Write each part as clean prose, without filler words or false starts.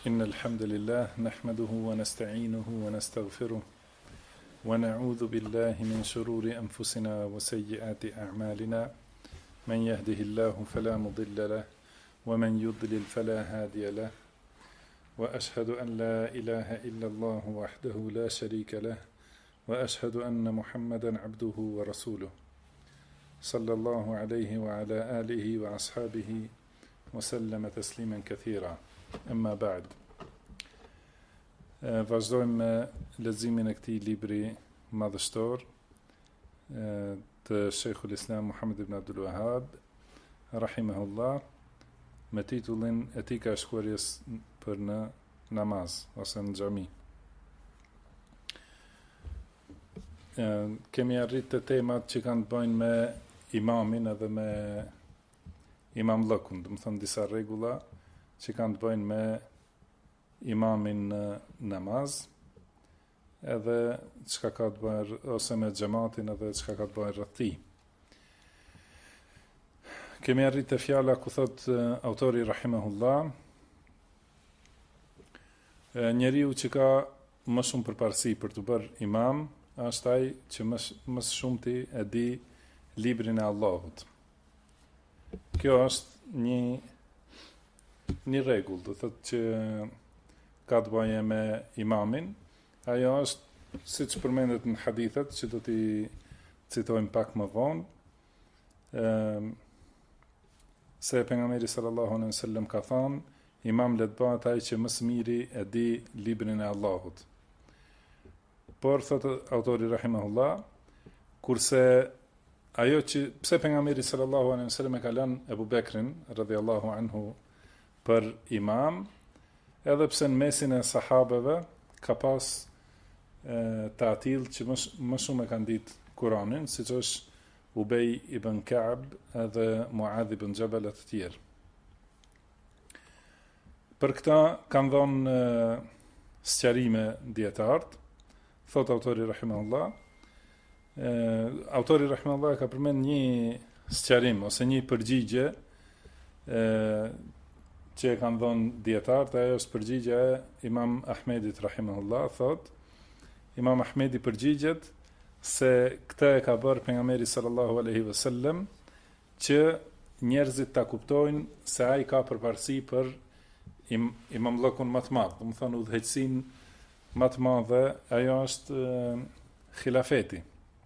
إن الحمد لله نحمده ونستعينه ونستغفره ونعوذ بالله من شرور أنفسنا وسيئات أعمالنا من يهده الله فلا مضل له ومن يضلل فلا هادي له وأشهد أن لا إله إلا الله وحده لا شريك له وأشهد أن محمدا عبده ورسوله صلى الله عليه وعلى آله وأصحابه وسلم تسليما كثيرا أما بعد. Vazhdojmë me leximin e këtij libri madhështor të Sheikhul Islam Muhammed ibn Abdul Wahhab rahimahullah me titullin Etika e shkuarjes për në namaz ose në xhami. Kemi arritë të temat që kanë të bëjnë me imamin edhe me imamllëkun, do të thonë disa rregulla që kanë të bëjnë me imamin në namaz, edhe çka ka të bëjë ose me xhamatin edhe çka ka të bëjë rreth tij. Kemi arritë te fjala ku thot autori rahimahullah, njeriu që ka më shumë përparësi për të bërë imam është ai që më shumti e di librin e Allahut. Kjo është një rregull, do thotë që ka të bëjë me imamin. Ajo është siç përmendet në hadithet që do t'i citojmë pak më vonë, se pejgamberi sallallahu alaihi wasallam ka thënë, imam le të bëhet ai që më së miri e di librin e Allahut. Por thotë autori rahimahullah, kurse ajo që pse pejgamberi sallallahu alaihi wasallam e ka lënë Ebu Bekrin radhiyallahu anhu për imam, edhe pse në mesin e sahabeve ka pas të atill që më shumë e kanë ditë Kur'anin, siç është Ubej ibn Ka'b edhe Muadh ibn Jabal e të tjerë. Për këta kanë dhënë sqarime dietarët, thot autori rahimahullah. Autori rahimahullah ka përmend një sqarim ose një përgjigje që e kanë dhënë dietarët, ajo është përgjigja e Imam Ahmedit rahimahullah, thot Imam Ahmedi përgjigjet se këtë e ka bërë pejgamberi sallallahu alaihi wasallam që njerëzit ta kuptojnë se ai ka përparësi për imamllëkun më të madh, do të thonë udhëheqësinë më të madhe, ajo është xhilafeti.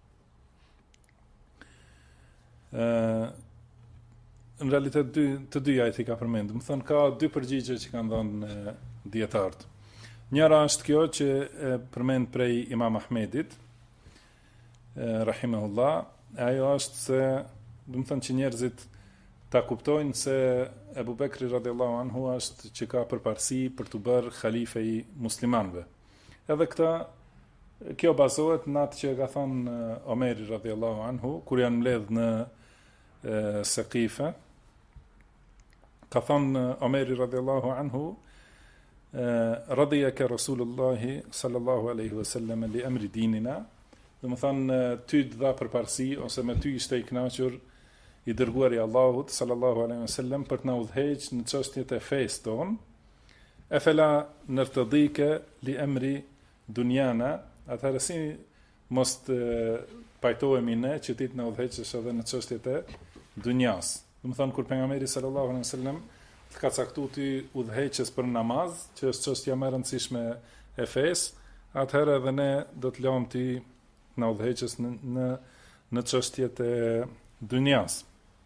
Në realitet të dyja i ka përmendur. Më thënë ka dy përgjigje që kanë dhënë dietarët. Njëra është kjo që përmend prej Imam Ahmedit rahimahullah, ajo është se do të thonë që njerëzit ta kuptojnë se Ebu Bekri radhiyallahu anhu është që ka përparësi për të bërë khalife i muslimanëve. Edhe kjo bazohet në atë që ka thënë Omeri radhiyallahu anhu kur janë mbledh në Saqife. Ka thënë Omeri radhiyallahu anhu, radiyaka Rasulullahi sallallahu alaihi wasallam li amri dinina, do të thonë ty të dha përparësi ose me ty ishte i kënaqur i dërguari i Allahut sallallahu alaihi wasallam për të na udhëheqë në çështjet e fesë tonë. E fela nërtëdhike li amri dunjana, atëherë si mos të pajtohemi ne që ti të na udhëheqësh edhe në çështjet e dunjas. Do të thonë kur pejgamberi sallallahu alaihi wasallam të ka caktuar ty udhëheqës për namaz, që është çështja më e rëndësishme e fesë, atëherë edhe ne do të lëm ti na udhëheqës në çështjet e dunjas.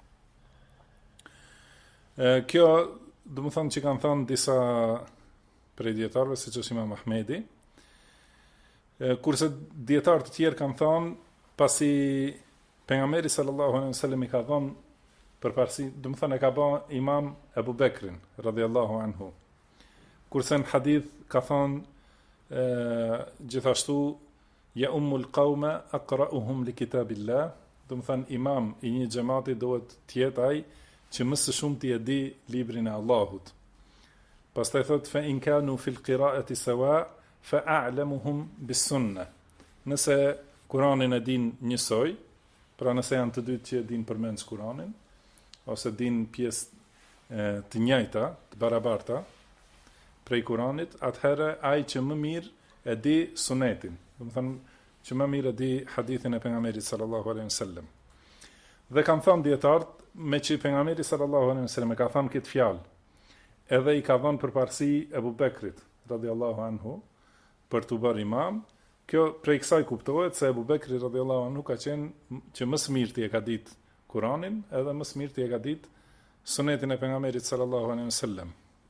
Kjo do të thonë që kanë thënë disa prej dietarëve, siç është Imam Ahmedi, kurse dietarë të tjerë kanë thënë pasi pejgamberi sallallahu alaihi wasallam i ka dhënë përparësi, do të thonë e ka bën imam Ebu Bekrin radhiyallahu anhu. Kurse në hadith ka thënë gjithashtu ya ummul qauma aqra'uhum li kitabillah, do të thonë imam i një xhamati duhet të jetë ai që më së shumti e di librin e Allahut. Pastaj thotë fa in kanu fil qira'ati sawa fa a'lamuhum bis sunnah. Nëse Kur'anin e din njësoj, pra nëse janë të dytë që e din përmend Kur'anin, ose din pjesë të njëjta, të barabarta, prej Kuranit, atëherë ai që më mirë e di sunetin. Do të thonë që më mirë e di hadithin e pejgamberit sallallahu alaihi wasallam. Dhe kanë thënë dietarët, me që pejgamberi sallallahu alaihi wasallam e ka thënë këtë fjalë, edhe i ka dhënë përparësi Ebu Bekrit radhiyallahu anhu për të bërë imam, kjo prej kësaj kuptohet se Ebu Bekri radhiyallahu anhu ka qenë që më së miri e ka ditë Kur'anin, edhe më së miri e ka ditë sunetin e pejgamberit sallallahu alaihi wasallam.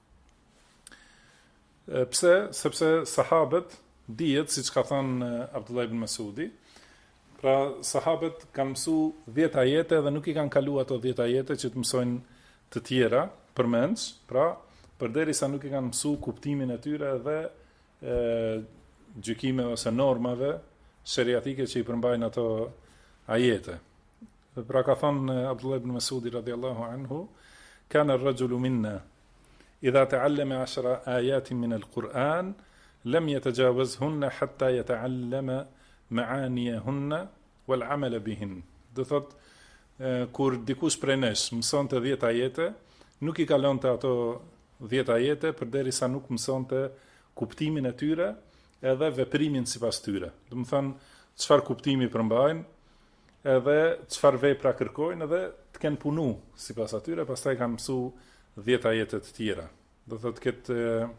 Pse? Sepse sahabët dihet, siç ka thënë Abdullah ibn Mas'udi, pra sahabët kanë mësu 10 ajete dhe nuk i kanë kalu ato 10 ajete që të mësojnë të tjera përmendës, pra përderisa nuk i kanë mësu kuptimin e tyre dhe gjykimeve ose normave sheriatike që i përmbajnë ato ajete. Pra ka thënë Abdullah ibn Mas'udi radhiyallahu anhu, kana ar-rajulu minna idha ta'allama 10 ayatin min al-Qur'an lam yatajawazhunna hatta yata'allama ma'aniyahunna wal 'amala bihin. Do thot kur dikush prej nesh mësonte 10 ajete, nuk i kalonte ato 10 ajete përderisa nuk mësonte kuptimin e tyre edhe veprimin sipas tyre. Do të thonë çfarë kuptimi përmbajnë, edhe çfarë vepra kërkojnë, edhe të kenë punu sipas atyre, pastaj kanë mësu 10 ajete të tjera. Do thotë këtë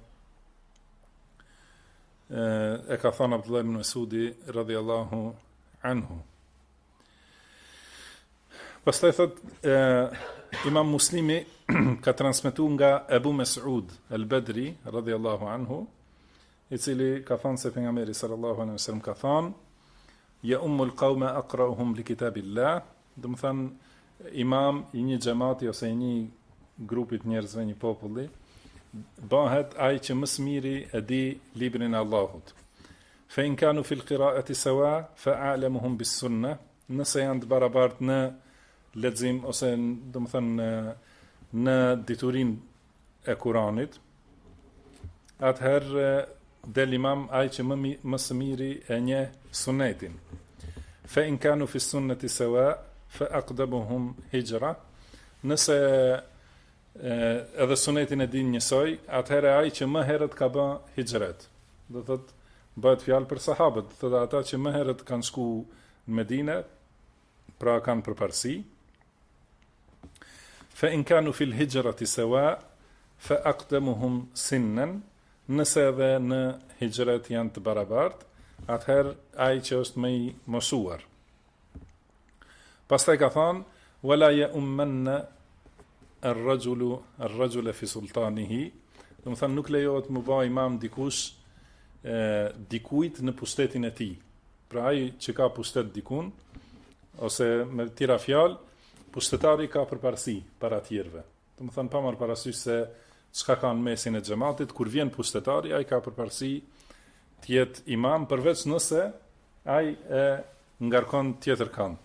e ka thënë Abdullah ibn Mas'udi radhiyallahu anhu. Pastaj thot Imam Muslimi ka transmetuar nga Abu Mas'ud al-Badri radhiyallahu anhu, i cili ka thënë se pejgamberi sallallahu alaihi wasallam ka thënë: "Ya ummul qawma aqra'uhum li kitabillah", do të thënë imam i një xhamati ose i një grupi të njerëzve, një populli, bëhet ai që më së miri e di librin e Allahut. Fa in kanu fil qira'ati sawa fa a'lamuhum bis sunnah, nëse janë të barabartë në lexim ose do të thënë në diturinë e Kuranit, atëherë del imam ai që më së miri e njeh sunetin. Fa in kanu fi sunnati sawa fa aqdamuhum hijra, nëse edhe sunetin e din njësoj, atëherë ai që më herët ka bë hijret. Do thotë bëhet fjalë për sahabët, do thotë ata që më herët kanë shku në Medinë, pra kanë përparësi. Fa in kanu fil hijrati sawa fa aqdamuhum sinnan, nëse edhe në hijret janë të barabartë, atëherë ai që është më i mosuar. Pastaj ka thënë: "Wala ya'ummanna ar-rajula fi sultanihi", do të thënë nuk lejohet më bëj imam dikujt në pushtetin e tij. Pra ai që ka pushtet dikun, ose me tjera fjalë, pushtetari ka përparësi para tjerëve. Do të thënë pa marrë parasysh se çka ka në mesin e xhamatit, kur vjen pushtetari, ai ka përparësi të jetë imam, përveç nëse ai e ngarkon tjetër kan.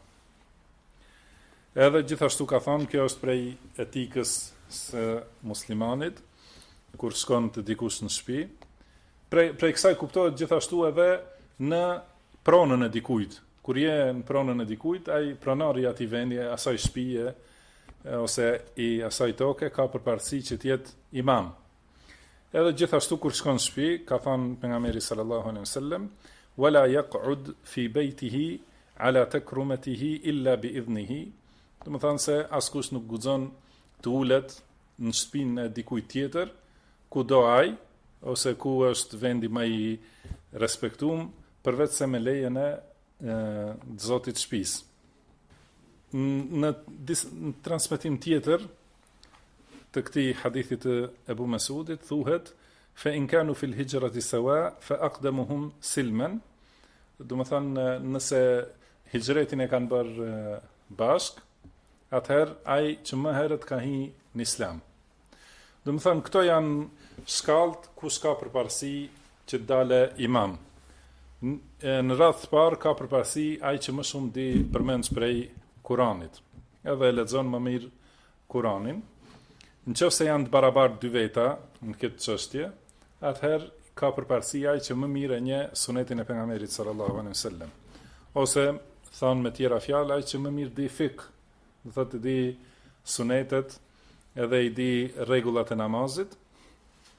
Edhe gjithashtu ka thënë, kjo është prej etikës së muslimanit, kur shkon të dikush në shtëpi. Prej kësaj kuptohet gjithashtu edhe në pronën e dikujt. Kur je në pronën e dikujt, ai pronari i atij vendi, asaj shtëpie ose i asaj toke ka përparësi që të jetë imam. Edhe gjithashtu kur shkon në shtëpi, ka thënë pejgamberi sallallahu alaihi wasallam: "Wala yaq'ud fi baytihi ala takrumatihi illa bi idhnihi", do të thonë se askush nuk guxon të ulet në shtëpinë e dikujt tjetër, ku do ai, ose ku është vendi më i respektuar, përveç se me lejen e zotit shtëpisë. Në transmetim tjetër të këtij hadithi të Ebu Mesudit thuhet: "Fa in kanu fil hijrati sawa fa aqdamuhum silman", do të thonë nëse hijretin e kanë bërë bashk, atëherë ai që më herët ka hi në islam. Do të thonë këto janë shkallët ku s'ka përparësi që të dale imam. Në radhë të parë ka përparësi ai që më shumë di përmendës prej Kuranit, edhe e lexon më mirë Kuranin. Nëse janë të barabartë dy veta në këtë çështje, atëherë ka përparësi ai që më mirë e njeh sunetin e pejgamberit sallallahu alaihi wasallam. Ose thonë me tjera fjalë, ai që më mirë di fik, do thotë di sunetet edhe i di rregullat e namazit.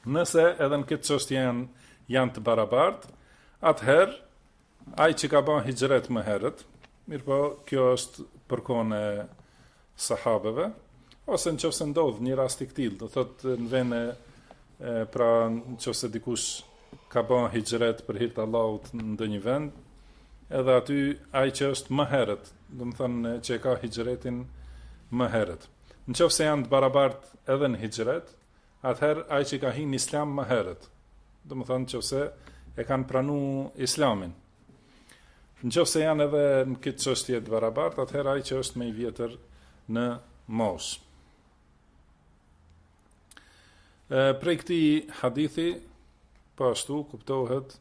Nëse edhe në këtë çështje janë të barabartë, atëherë ai që ka bën hijret më herët, mirëpo kjo është për kohën e sahabeve, ose nëse ndodh një rast i tillë, do thotë në vend pra nëse dikush ka bën hijret për hir të Allahut në ndonjë vend, edhe aty ai që është më herët, do të thonë që ka hijretin më herët. Nëse janë të barabartë edhe në hijret, atëherë ai që ka hyrë në Islam më herët, do të thonë nëse e kanë pranuar Islamin. Nëse janë edhe në këtë çështje të barabartë, atëherë ai që është më i vjetër në moshë. Prej këtij hadithi, po ashtu kuptohet,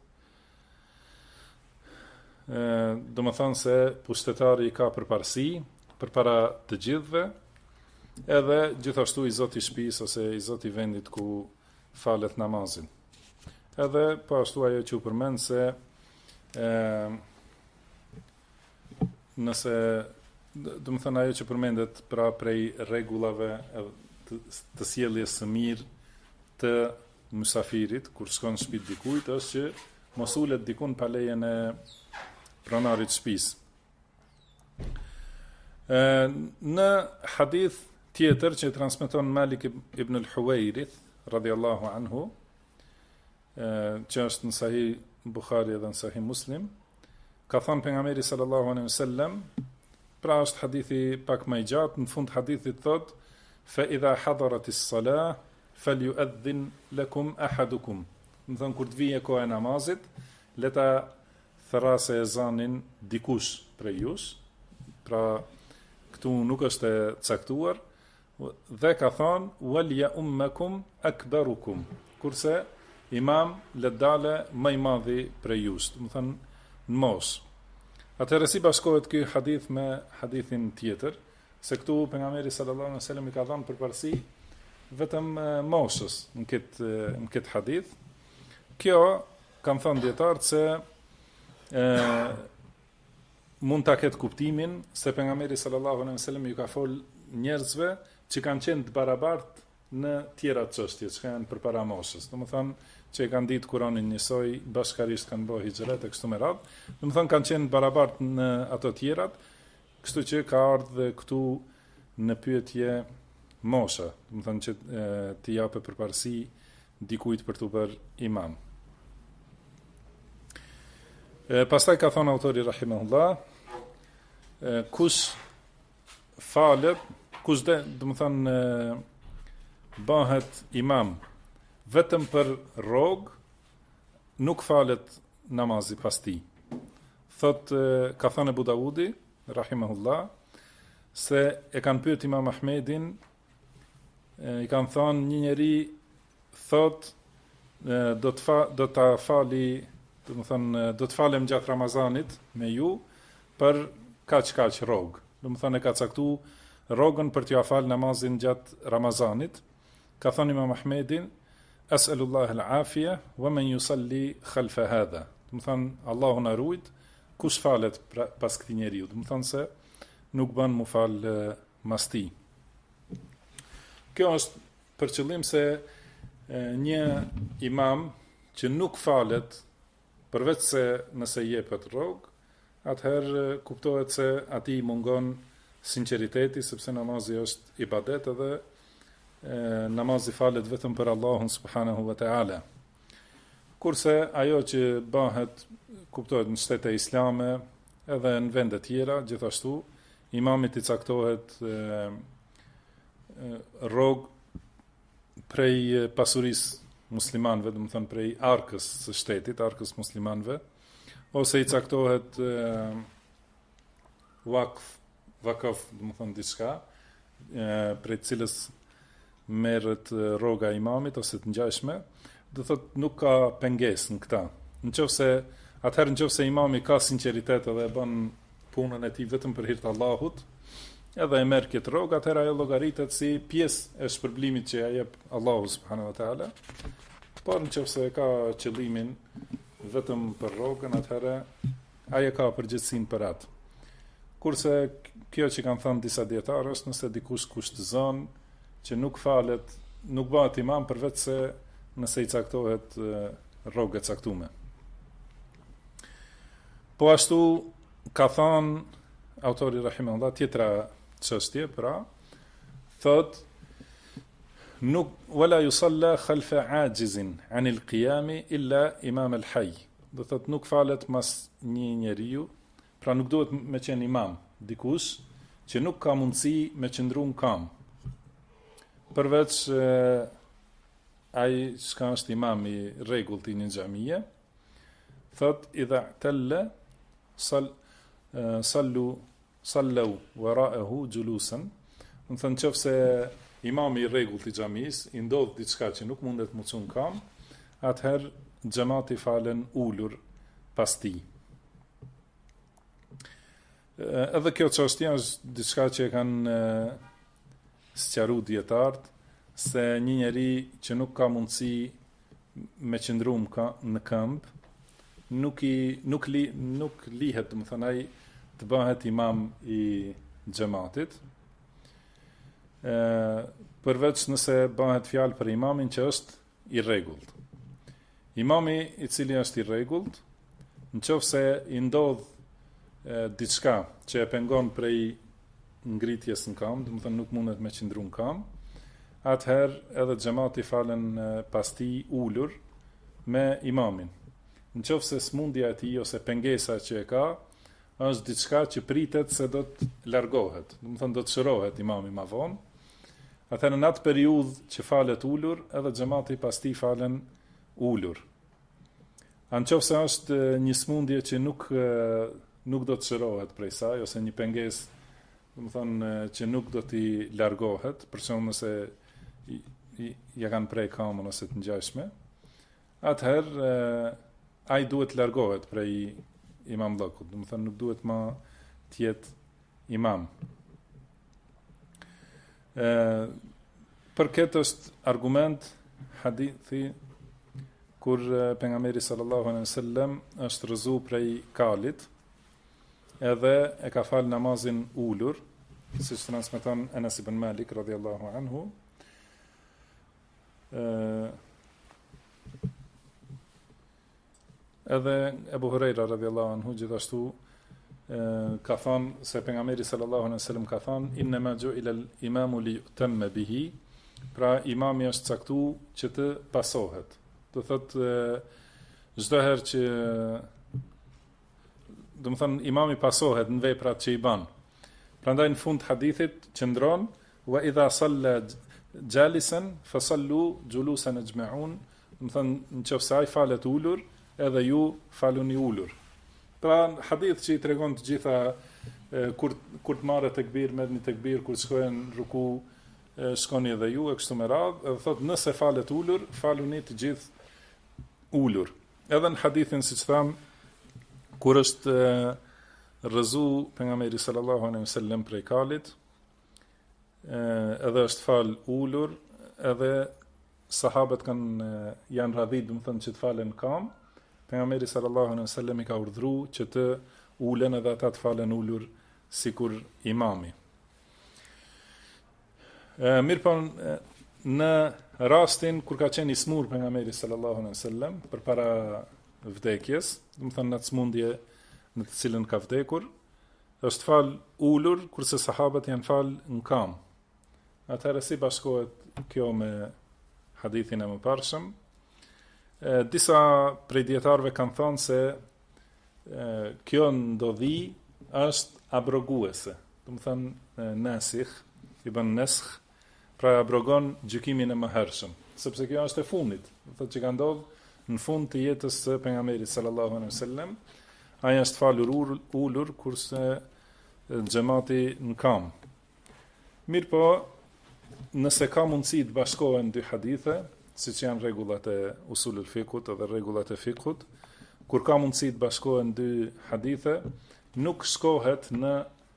do të thonë se pushtetari ka përparësi përpara të gjithëve, edhe gjithashtu i zoti i shtëpisë ose i zoti i vendit ku falet namazin. Edhe po ashtu ajo që u përmend se nëse do të thonë ajo që përmendet pra prej rregullave të sjelljes së mirë të mysafirit kur shkon në shtëpi dikujt është që mos ulet dikun pa lejen e pronarit të shtëpisë. Në hadith tjetër që transmeton Malik ibn al-Huwairith radhiyallahu anhu, që është në Sahih Buhari dhe në Sahih Muslim, ka thënë pejgamberi sallallahu alaihi wasallam, pra është hadithi pak më i gjatë, në fund hadithit thotë: "Fa idha hadarat as-salah falyu'adhdhin lakum ahadukum." Do të thonë kur të vijë koha e namazit, le ta thrasë ezanin dikush prej jush. Pra këtu nuk është e caktuar, dhe ka thonë walja ummekum akbarukum, kurse imam le dale më i madhi prej jush, do të thonë në moshë. Atëherë si bashkohet ky hadith me hadithin tjetër, se këtu pejgamberi sallallahu alaihi wasallam i ka dhënë përparësi vetëm moshës në këtë hadith. Kjo kanë thënë dietarët se mund ta ketë kuptimin se pejgamberi sallallahu alaihi wasallam ju ka fol njerëzve që kanë qenë të barabartë në tjera çështje që kanë përpara moshës. Domethënë që e kanë ditë Kur'anin njësoj, bashkarisht kanë bërë hijret e kështu me radhë. Domethënë kanë qenë të barabartë në ato tjerat, kështu që ka ardhur këtu në pyetje mosha, domethënë që t'i japë përparësi dikujt për t'u bërë imam. Pastaj ka thonë autori rahimahullah, kush falet, kush domethënë bëhet imam vetëm për rrogë, nuk falet namazi pas tij. Ka thënë Abu Davudi rahimahullah se e kanë pyet Imam Ahmedin, i kanë thënë një njeri do të fali, domethënë do të falem gjatë Ramazanit me ju për kaq rrogë. Domethënë e ka caktuar rrogën për t'ia fal namazin gjatë Ramazanit. Ka thënë Imam Ahmedin: "As'alullah al-afia wa man yusalli khalfa hadha." Domethënë Allahu na ruajt, kush falet pas këtij njeriu, domethënë se nuk bën mu fal mas tij. Kjo është për qëllim se një imam që nuk falet përveç se nëse jepet rrogë, atëherë kuptohet se atij mungon sinqeriteti, sepse namazi është ibadet edhe namazi falet vetëm për Allahun subhanahu wa ta'ala. Kurse ajo që bëhet, kuptohet në shtete islame edhe në vende tjera, gjithashtu imamit i caktohet rrogë prej pasurisë muslimanëve, do të thënë prej arkës së shtetit, arkës muslimanëve, ose i caktohet vakaf, do të thënë diçka prej cilës merret rroga e imamit ose të ngjashme, do thotë nuk ka pengesë në këtë. Nëse imami ka sinqeritet edhe e bën punën e tij vetëm për hir të Allahut, edhe e merr këtë rrogë, atëherë ajo llogaritet si pjesë e shpërblimit që ja jep Allahu subhanahu wa taala. Por nëse ka qëllimin vetëm për rrogën, atëherë ai ka përgjegjësinë për atë. Kurse kjo që kanë thënë disa dietarë është nëse dikush kushtëzon që nuk falet, nuk bëhet imam përveç se nëse i caktohet rrogë e caktuar. Po ashtu ka thënë autori rahimahullah tjetra çështje, pra thot nuk wala yusalla khalfa ajizin anil qiyam illa imam al hayy. Do thot nuk falet mas një njeriu, pra nuk duhet me qenë imam dikush që nuk ka mundësi me qëndru në kam, përveç ai çka është imam i rregullt i një xhamie, thot idha talla sallu wara'ahu julusan. Do thënë nëse imami i rregullt i xhamis i ndodh diçka që nuk mundet më çun kam, atëherë xhamati falen ulur pas tij. Edhe kjo çështje është diçka që kanë sqaruar dietarët, se një njeri që nuk ka mundësi me qëndru në këmbë, nuk lihet, do të thënë ai të bëhet imam i xhamatit, përveç nëse bëhet fjalë për imamin që është i rregullt. Imami i cili është i rregullt, nëse i ndodh diçka që e pengon prej ngritjes në kam, do të thënë nuk mundet me qëndru në kam, atëherë edhe xhamati falen pas tij ulur me imamin. Nëse smundja e tij ose pengesa që e ka është diçka që pritet se do të largohet, do të thënë do të shërohet imami më vonë, atëherë në atë periudhë që falet ulur, edhe xhamati pas tij falen ulur. Nëse është një smundje që nuk do të shërohet prej saj, ose një pengesë, do të thonë që nuk do t'i largohet, për shembull nëse ja kanë prej kamën ose të ngjashme, atëherë ai duhet të largohet prej imamllëkut, do të thonë nuk duhet më të jetë imam. Për këtë është argument hadithi kur pejgamberi sallallahu alaihi wasallam është rrëzu prej kalit, edhe e ka fal namazin ulur, siç transmeton Anas ibn Malik radhiyallahu anhu. Edhe Ebu Hurajra radhiyallahu anhu gjithashtu ka thënë se pejgamberi sallallahu alaihi wasallam ka thënë inma ju'ila al-imamu li yutamma bihi, pra imami është caktuar që të pasohet. Do thotë çdo herë që do të thënë imami pasohet në veprat që i bën. Prandaj në fund hadithit qëndron wa idha salla jalisan fasallu julusan ajma'un, do të thënë nëse ai falet ulur, edhe ju faluni ulur. Pra hadith që i tregon të gjitha kur të marrë tekbir, merrni tekbir, kur shkohen ruku, shkoni edhe ju e kështu me radhë, edhe thotë nëse falet ulur, faluni të gjithë ulur. Edhe në hadithin siç tham, kur është rrëzu pejgamberi sallallahu alaihi wasallam prej kalit, edhe është fal ulur, edhe sahabët janë radhit, do të thënë që të falen kam, pejgamberi sallallahu alaihi wasallam i ka urdhëruar që të ulen edhe ata të falen ulur sikur imami. Mirëpo në rastin kur ka qenë i smur pejgamberi sallallahu alaihi wasallam përpara vdekjes, do të thënë në smundje në të cilën ka vdekur, është fal ulur kurse sahabët janë fal në kam. Atëherë si bashkohet kjo me hadithin e mëparshëm? Disa prej dietarëve kanë thënë se kjo ndodhi është abroguese, do të thënë nasikh, i bën naskh, pra abrogon gjykimin e mëhershëm, sepse kjo është e fundit, do thotë që ka ndodhur në fund të jetës së pejgamberit sallallahu alaihi wasallam, ai është falur ulur kurse xhamati në kam. Mirpo, nëse ka mundësi të bashkohen dy hadithe, siç janë rregullat e usulul fikut edhe rregullat e fikut, kur ka mundësi të bashkohen dy hadithe, nuk shkohet në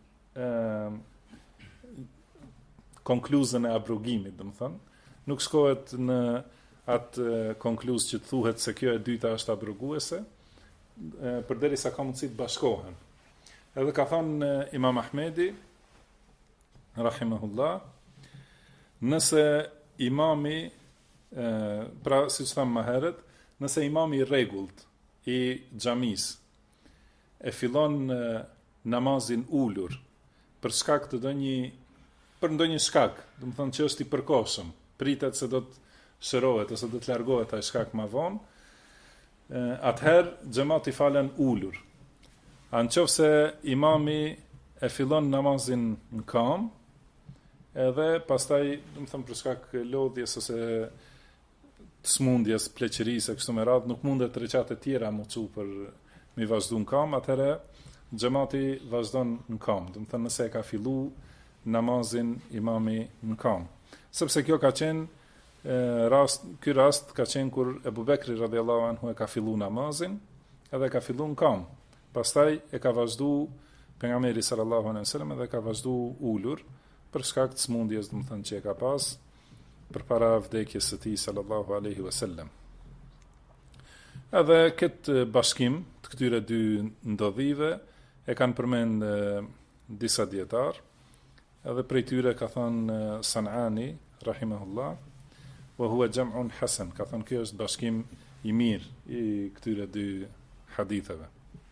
konkluzën e abrogimit, do të thënë, nuk shkohet në atë konkluz që të thuhet se kjo e dyta është abroguese, përderisa ka mundësi të bashkohen. Edhe ka thënë Imam Ahmedi rahimahullah, nëse imami pra siç tham më herët, nëse imami I rregullt I xhamis e fillon namazin ulur për shkak të ndonjë shkak, do të thonë që është I përkohshëm, pritet se do të shërohet ose do të largohet ai shkak më vonë, atëherë xhamati falen ulur. Anëse imami e fillon namazin në kam, edhe pastaj, do të them për shkak lodhjes ose të smundjes, pleqërisë e kështu me radhë, nuk mundet recate tjera më çu për mi vazhdu në kam, atëherë xhamati vazhdon në kam. Do të thënë nëse e ka fillu namazin imami në kam. Sepse kjo ka qenë ky rast ka qenë kur Ebu Bekri radhiyallahu anhu e ka fillu namazin, edhe ka fillu në kam. Pastaj e ka vazhdu pejgamberi sallallahu alaihi wasallam edhe ka vazhdu ulur për shkak të smundjes, do të thënë që e ka pas përpara vdekjes së tij sallallahu alaihi wasallam. Edhe këtë bashkim të këtyre dy ndodhive e kanë përmend disa dietar, edhe prej tyre ka thënë Sanani rahimahullah, wa huwa jam'un hasan, ka thënë kjo është bashkim I mirë I këtyre dy haditheve.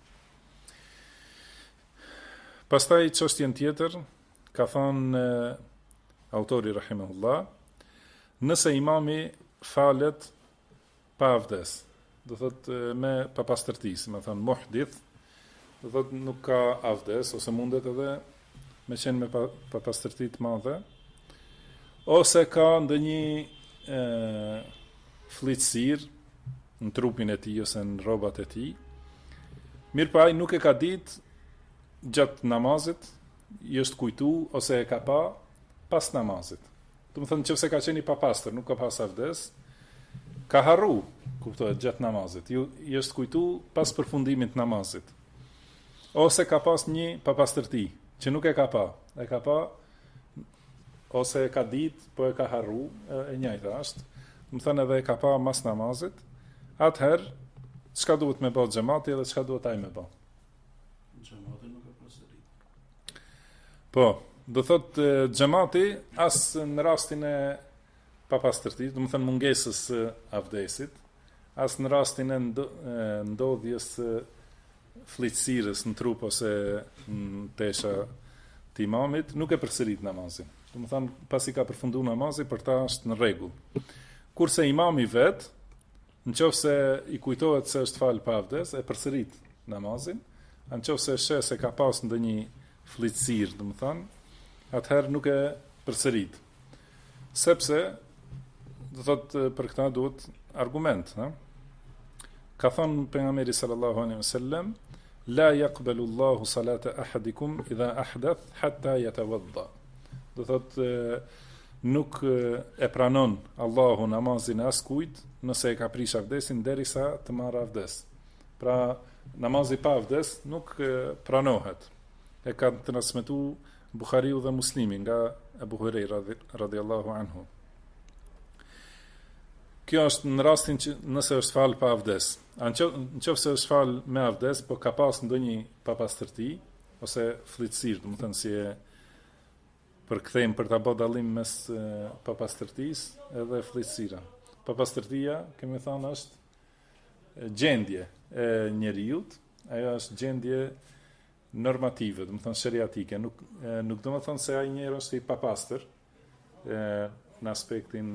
Pastaj çështjen tjetër ka thënë autori rahimahullah, nëse imami falet pa avdes, do thotë me papastërtisë, më thënë muhdith, do thotë nuk ka avdes ose mundet edhe me qenë me papastërti të madhe, ose ka ndonjë fllitësir në trupin e tij ose në rrobat e tij. Mirë pa ai nuk e ka ditë gjatë namazit, I është kujtu ose e ka pa pas namazit. Do të thënë nëse ka qenë I papastër, nuk ka pas avdes, ka harru, kuptohet, gjatë namazit. I është kujtu pas përfundimit të namazit. Ose ka pas një papastërti që nuk e ka pa. E ka pa ose e ka ditë, po e ka harru, e njëjta është. Do të thënë edhe e ka pa mas namazit. Atëherë, çka duhet me bë xhamati dhe çka duhet ai me bë? Xhamati nuk e përsërit. Po, do thotë xhamati as në rastin e papastërtisë, do të thënë mungesës së avdesit, as në rastin e ndodhjes së fllitësirës në trup ose në tesha të imamit, nuk e përsërit namazin. Do të thënë pasi ka përfunduar namazi, për ta është në rregull. Kurse imami vet, nëse I kujtohet se është fal pa avdes, e përsërit namazin, nëse sheh se ka pas ndonjë fllitësirë, do të thënë, atëherë nuk e përsërit. Sepse do thotë për këtë duhet argument, ha? Ka thënë pejgamberi sallallahu alaihi wasallam, la yaqbalu Allahu salata ahadikum idha ahdath hatta yatawadda. Do thotë nuk e pranon Allahu namazin e askujt nëse e ka prish avdesin derisa të marrë avdes. Pra namazi pa avdes nuk pranohet. E ka transmetuar Buhariu dhe Muslimi nga Abu Huraira radhiyallahu anhu. Kjo është në rastin që nëse është fal pa avdes. Nëse është fal me avdes, po ka pas ndonjë papastërti ose fllitësirë, do të thënë si e përkthejmë për ta bërë dallim mes papastërtisë edhe fllitësira. Papastërtia, kemi thënë, është gjendje e njeriut, ajo është gjendje normative, do të thënë sheriatike, nuk do të thënë se ai njeri është I papastër në aspektin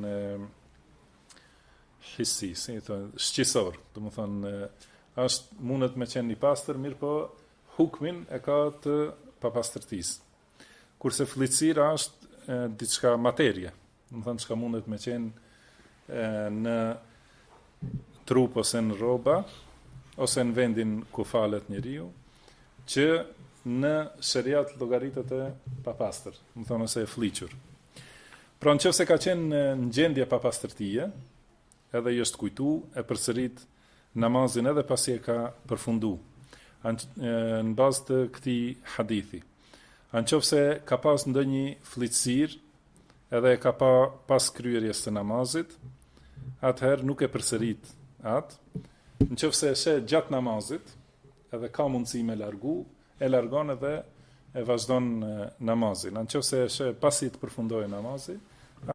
hissi, si thonë, shqisor, do të thënë është mundet me qenë I pastër, mirë po hukmin e ka të papastërtisë. Kurse fllitësira është diçka materie, do të thënë çka mundet me qenë në trup ose në rroba ose në vendin ku falet njeriu, që në sheriat llogaritet e papastër, do të thënë ose e fliqur. Pra nëse ka qenë në gjendje papastërtie, edhe I është kujtu, e përsërit namazin edhe pasi e ka përfundu, në bazë të këtij hadithi. Nëse ka pas ndonjë fllitësirë, edhe e ka pas kryerjes së namazit, atëherë nuk e përsërit atë. Nëse e sheh gjatë namazit, edhe ka mundësi me largu, e largon edhe e vazhdon namazin. Nëse e sheh pasi të përfundojë namazi,